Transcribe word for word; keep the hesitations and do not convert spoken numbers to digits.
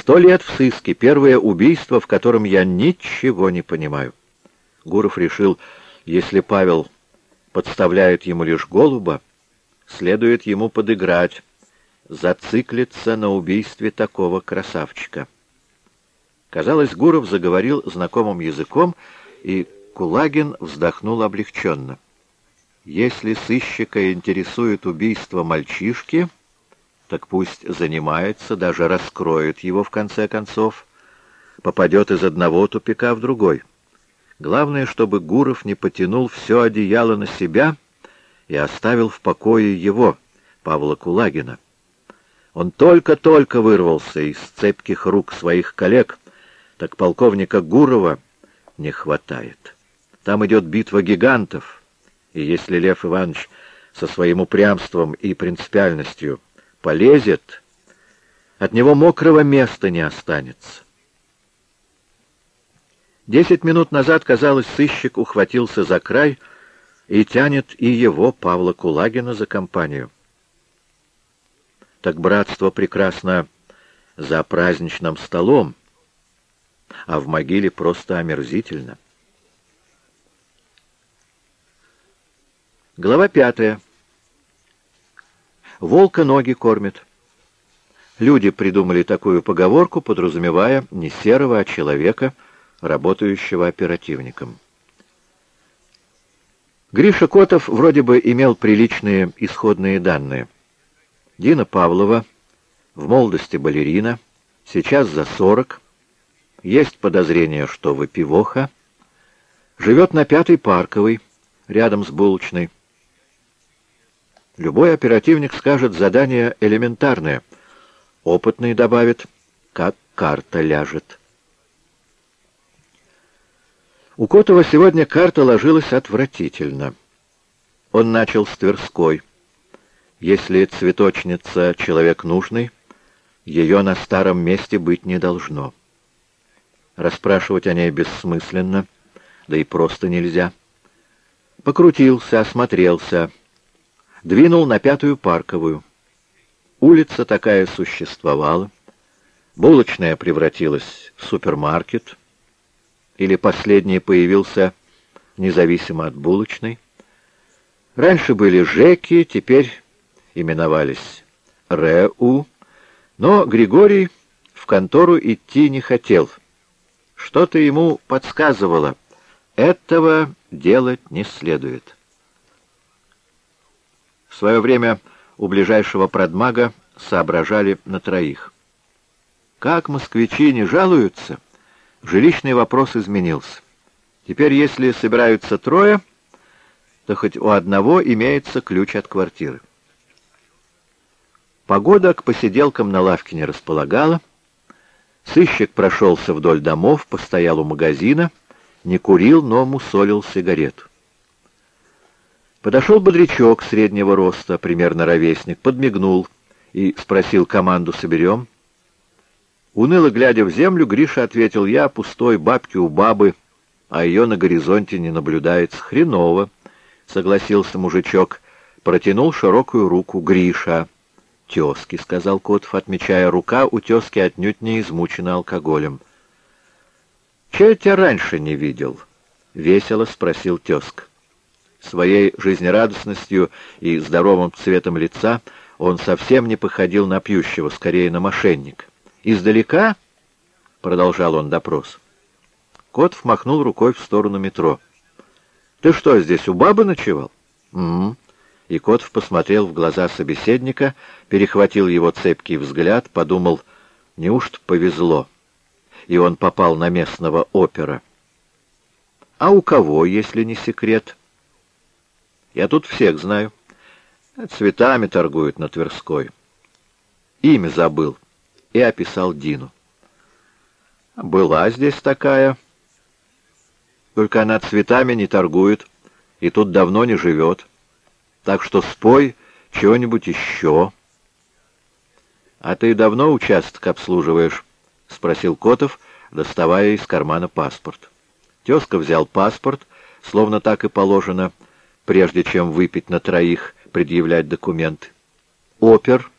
Сто лет в сыске, первое убийство, в котором я ничего не понимаю. Гуров решил, если Павел подставляет ему лишь голуба, следует ему подыграть, зациклиться на убийстве такого красавчика. Казалось, Гуров заговорил знакомым языком, и Кулагин вздохнул облегченно. Если сыщика интересует убийство мальчишки, так пусть занимается, даже раскроет его в конце концов, попадет из одного тупика в другой. Главное, чтобы Гуров не потянул все одеяло на себя и оставил в покое его, Павла Кулагина. Он только-только вырвался из цепких рук своих коллег, так полковника Гурова не хватает. Там идет битва гигантов, и если Лев Иванович со своим упрямством и принципиальностью полезет, от него мокрого места не останется. Десять минут назад, казалось, сыщик ухватился за край и тянет и его, Павла Кулагина, за компанию. Так братство прекрасно за праздничным столом, а в могиле просто омерзительно. Глава пятая. Волка ноги кормит. Люди придумали такую поговорку, подразумевая не серого, а человека, работающего оперативником. Гриша Котов вроде бы имел приличные исходные данные. Дина Павлова, в молодости балерина, сейчас за сорок, есть подозрение, что выпивоха, живет на Пятой Парковой, рядом с булочной. Любой оперативник скажет, задание элементарное. Опытный добавит, как карта ляжет. У Котова сегодня карта ложилась отвратительно. Он начал с Тверской. Если цветочница человек нужный, ее на старом месте быть не должно. Расспрашивать о ней бессмысленно, да и просто нельзя. Покрутился, осмотрелся, двинул на Пятую Парковую. Улица такая существовала, булочная превратилась в супермаркет, или последний появился независимо от булочной. Раньше были ЖЭКи, теперь именовались РЭУ, но Григорий в контору идти не хотел. Что-то ему подсказывало, этого делать не следует. В свое время у ближайшего продмага соображали на троих. Как москвичи не жалуются, жилищный вопрос изменился. Теперь, если собираются трое, то хоть у одного имеется ключ от квартиры. Погода к посиделкам на лавке не располагала. Сыщик прошелся вдоль домов, постоял у магазина, не курил, но мусолил сигарету. Подошел бодрячок среднего роста, примерно ровесник, подмигнул и спросил: команду соберем? Уныло глядя в землю, Гриша ответил: я пустой, бабки у бабы, а ее на горизонте не наблюдается. Хреново, согласился мужичок, протянул широкую руку. Гриша. Тезки, сказал Котов, отмечая, рука у тезки отнюдь не измучена алкоголем. Че я тебя раньше не видел? Весело спросил тезка. Своей жизнерадостностью и здоровым цветом лица он совсем не походил на пьющего, скорее на мошенника. «Издалека?» — продолжал он допрос. Котов махнул рукой в сторону метро. «Ты что, здесь у бабы ночевал?» «М-м». И Котов посмотрел в глаза собеседника, перехватил его цепкий взгляд, подумал, неужто повезло, и он попал на местного опера. «А у кого, если не секрет?» «Я тут всех знаю. Цветами торгуют на Тверской. Имя забыл». И описал Дину. «Была здесь такая. Только она цветами не торгует и тут давно не живет. Так что спой чего-нибудь еще». «А ты давно участок обслуживаешь?» — спросил Котов, доставая из кармана паспорт. Тезка взял паспорт, словно так и положено, прежде чем выпить на троих, предъявлять документы. «Опер»,